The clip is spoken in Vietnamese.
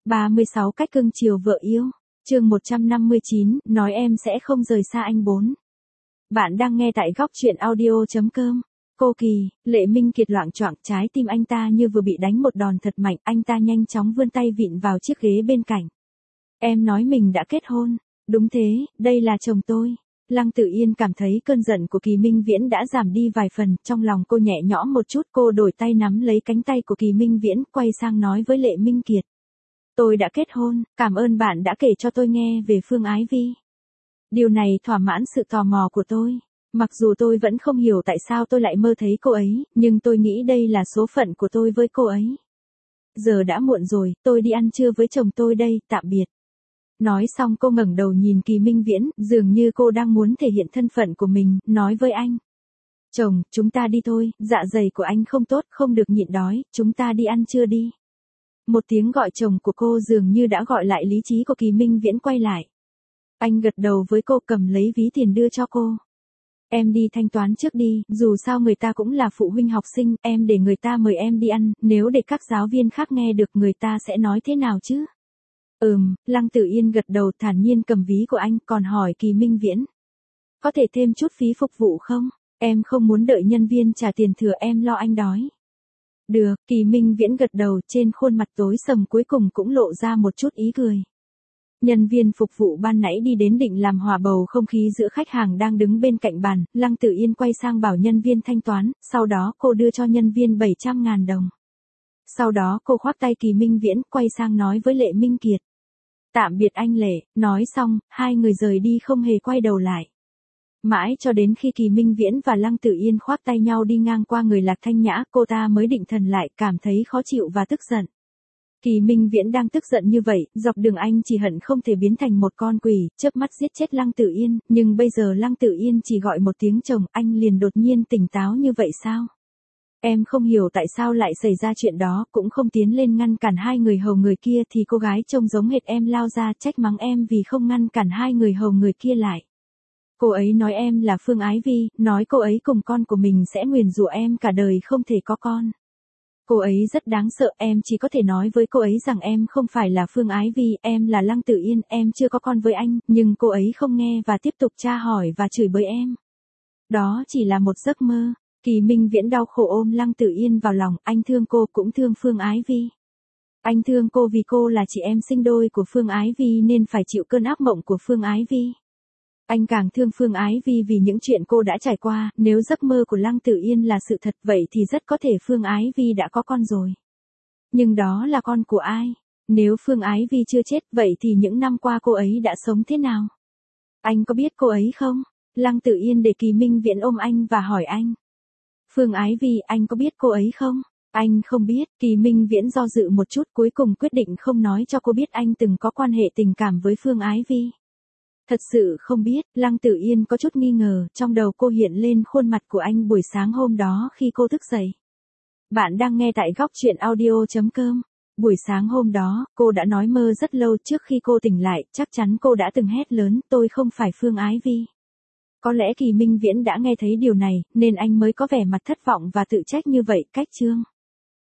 36 cách cưng chiều vợ yêu. Chương 159, nói em sẽ không rời xa anh 4. Bạn đang nghe tại góc truyện audio.com. Cô Kỳ, Lệ Minh Kiệt loạng choạng, trái tim anh ta như vừa bị đánh một đòn thật mạnh, anh ta nhanh chóng vươn tay vịn vào chiếc ghế bên cạnh. Em nói mình đã kết hôn. Đúng thế, đây là chồng tôi. Lăng Tử Yên cảm thấy cơn giận của Kỳ Minh Viễn đã giảm đi vài phần, trong lòng cô nhẹ nhõm một chút, cô đổi tay nắm lấy cánh tay của Kỳ Minh Viễn, quay sang nói với Lệ Minh Kiệt. Tôi đã kết hôn, cảm ơn bạn đã kể cho tôi nghe về Phương Ái Vi. Điều này thỏa mãn sự tò mò của tôi. Mặc dù tôi vẫn không hiểu tại sao tôi lại mơ thấy cô ấy, nhưng tôi nghĩ đây là số phận của tôi với cô ấy. Giờ đã muộn rồi, tôi đi ăn trưa với chồng tôi đây, tạm biệt. Nói xong cô ngẩng đầu nhìn Kỳ Minh Viễn, dường như cô đang muốn thể hiện thân phận của mình, nói với anh. Chồng, chúng ta đi thôi, dạ dày của anh không tốt, không được nhịn đói, chúng ta đi ăn trưa đi. Một tiếng gọi chồng của cô dường như đã gọi lại lý trí của Kỳ Minh Viễn quay lại. Anh gật đầu với cô, cầm lấy ví tiền đưa cho cô. Em đi thanh toán trước đi, dù sao người ta cũng là phụ huynh học sinh, em để người ta mời em đi ăn, nếu để các giáo viên khác nghe được người ta sẽ nói thế nào chứ? Lăng Tử Yên gật đầu thản nhiên cầm ví của anh, còn hỏi Kỳ Minh Viễn. Có thể thêm chút phí phục vụ không? Em không muốn đợi nhân viên trả tiền thừa, em lo anh đói. Được, Kỳ Minh Viễn gật đầu, trên khuôn mặt tối sầm cuối cùng cũng lộ ra một chút ý cười. Nhân viên phục vụ ban nãy đi đến định làm hòa bầu không khí giữa khách hàng đang đứng bên cạnh bàn, Lăng Tử Yên quay sang bảo nhân viên thanh toán, sau đó cô đưa cho nhân viên 700.000 đồng. Sau đó cô khoác tay Kỳ Minh Viễn, quay sang nói với Lệ Minh Kiệt. Tạm biệt anh Lệ, nói xong, hai người rời đi không hề quay đầu lại. Mãi cho đến khi Kỳ Minh Viễn và Lăng Tử Yên khoác tay nhau đi ngang qua người Lạc Thanh Nhã, cô ta mới định thần lại, cảm thấy khó chịu và tức giận. Kỳ Minh Viễn đang tức giận như vậy, dọc đường anh chỉ hận không thể biến thành một con quỷ, chớp mắt giết chết Lăng Tử Yên, nhưng bây giờ Lăng Tử Yên chỉ gọi một tiếng chồng, anh liền đột nhiên tỉnh táo như vậy sao? Em không hiểu tại sao lại xảy ra chuyện đó, cũng không tiến lên ngăn cản hai người hầu người kia thì cô gái trông giống hệt em lao ra trách mắng em vì không ngăn cản hai người hầu người kia lại. Cô ấy nói em là Phương Ái Vi, nói cô ấy cùng con của mình sẽ nguyền rủa em cả đời không thể có con. Cô ấy rất đáng sợ, em chỉ có thể nói với cô ấy rằng em không phải là Phương Ái Vi, em là Lăng Tử Yên, em chưa có con với anh, nhưng cô ấy không nghe và tiếp tục tra hỏi và chửi bới em. Đó chỉ là một giấc mơ. Kỳ Minh Viễn đau khổ ôm Lăng Tử Yên vào lòng, anh thương cô cũng thương Phương Ái Vi. Anh thương cô vì cô là chị em sinh đôi của Phương Ái Vi nên phải chịu cơn ác mộng của Phương Ái Vi. Anh càng thương Phương Ái Vi vì những chuyện cô đã trải qua, nếu giấc mơ của Lăng Tử Yên là sự thật vậy thì rất có thể Phương Ái Vi đã có con rồi. Nhưng đó là con của ai? Nếu Phương Ái Vi chưa chết vậy thì những năm qua cô ấy đã sống thế nào? Anh có biết cô ấy không? Lăng Tử Yên để Kỳ Minh Viễn ôm anh và hỏi anh. Phương Ái Vi, anh có biết cô ấy không? Anh không biết, Kỳ Minh Viễn do dự một chút cuối cùng quyết định không nói cho cô biết anh từng có quan hệ tình cảm với Phương Ái Vi. Thật sự không biết, Lăng Tử Yên có chút nghi ngờ, trong đầu cô hiện lên khuôn mặt của anh buổi sáng hôm đó khi cô thức dậy. Bạn đang nghe tại góc truyện audio.com. Buổi sáng hôm đó, cô đã nói mơ rất lâu trước khi cô tỉnh lại, chắc chắn cô đã từng hét lớn, tôi không phải Phương Ái Vi. Có lẽ Kỳ Minh Viễn đã nghe thấy điều này, nên anh mới có vẻ mặt thất vọng và tự trách như vậy, cách chương.